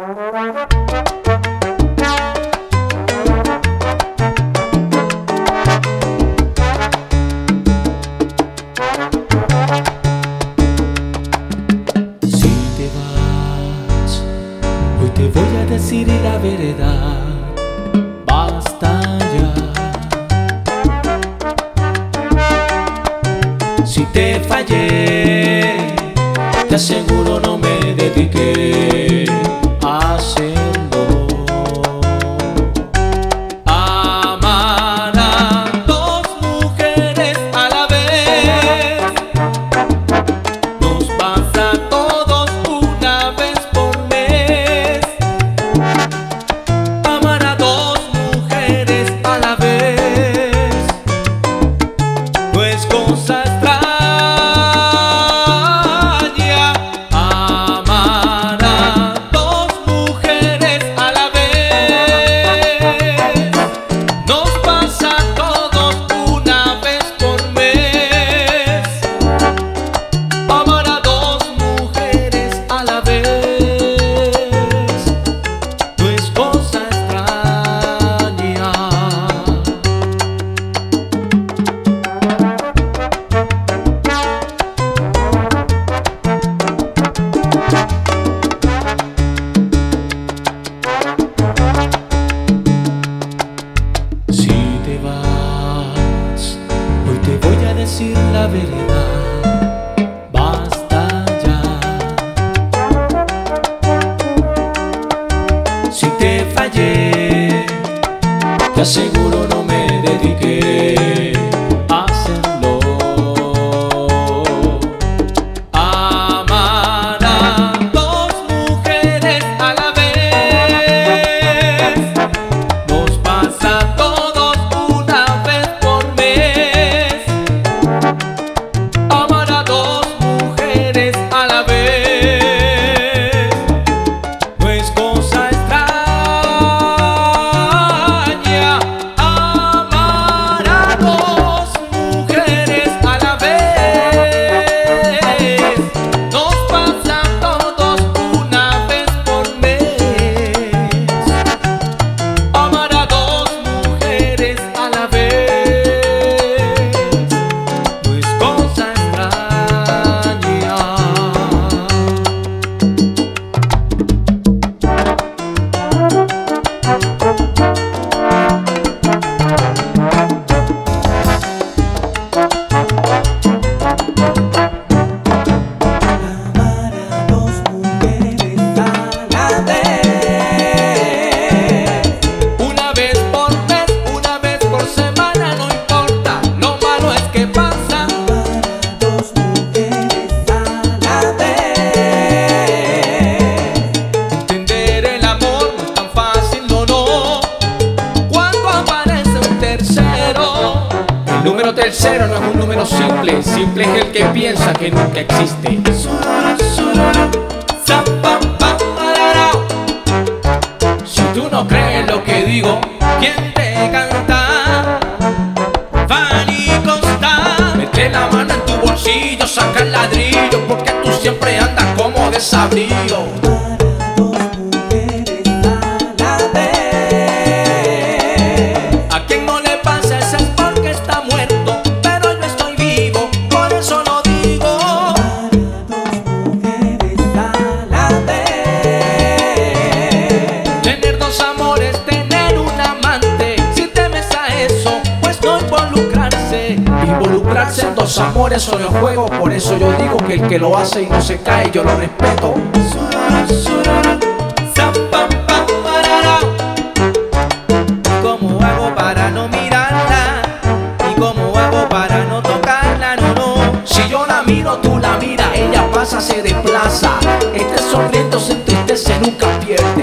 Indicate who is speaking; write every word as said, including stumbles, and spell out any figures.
Speaker 1: Te voy a decir la verdad, basta ya. Si te fallé, te aseguro no me dediqué a hacerlo. Amar a dos mujeres a la vez nos pasa a todos una vez por mes. Amar a dos mujeres a la vez no es cosa extraña. Amar a dos mujeres a la vez nos pasa a todos una vez por mes. Amar a dos mujeres a la vez no es cosa extraña. Si te vas, hoy te voy a decir la verdad, basta ya. Si te fallé, te aseguro no me dediqué a hacerlo. Amar a dos mujeres a la vez nos pasa a todos una vez por mes. Amar a dos mujeres a la vez no es cosa extraña. Amar a dos mujeres a la vez nos pasa a todos una vez por mes. Amar a dos mujeres a la vez no es cosa extraña.
Speaker 2: Amar a dos mujeres a la vez.
Speaker 1: Una vez por mes, una vez por semana, no importa, lo malo es que pasa.
Speaker 2: Amar a dos mujeres a la vez.
Speaker 1: Entender el amor no es tan fácil, no, no, cuando aparece un tercero. El número tercero no es un número simple, simple es el que piensa que nunca existe. Si tú no crees lo que digo, ¿quién te canta? Fanny Consta, mete la mano en tu bolsillo, saca el ladrillo, porque tú siempre andas como desabrido.
Speaker 2: Amar a dos mujeres a la vez.
Speaker 1: A quien no le pasa eso es porque está muerto, pero yo estoy vivo, por eso lo digo.
Speaker 2: Amar a dos mujeres a la vez.
Speaker 1: Tener dos amores, tener un amante, si temes a eso, pues no involucrarse. Involucrarse en dos amores solo es juego, por eso yo digo que el que lo hace y no se cae, yo lo respeto. ¿Cómo hago para no mirarla? ¿Y cómo hago para no tocarla? No, no. Si yo la miro, tú la miras, ella pasa, se desplaza. Este sonriendo se entristece, nunca pierde.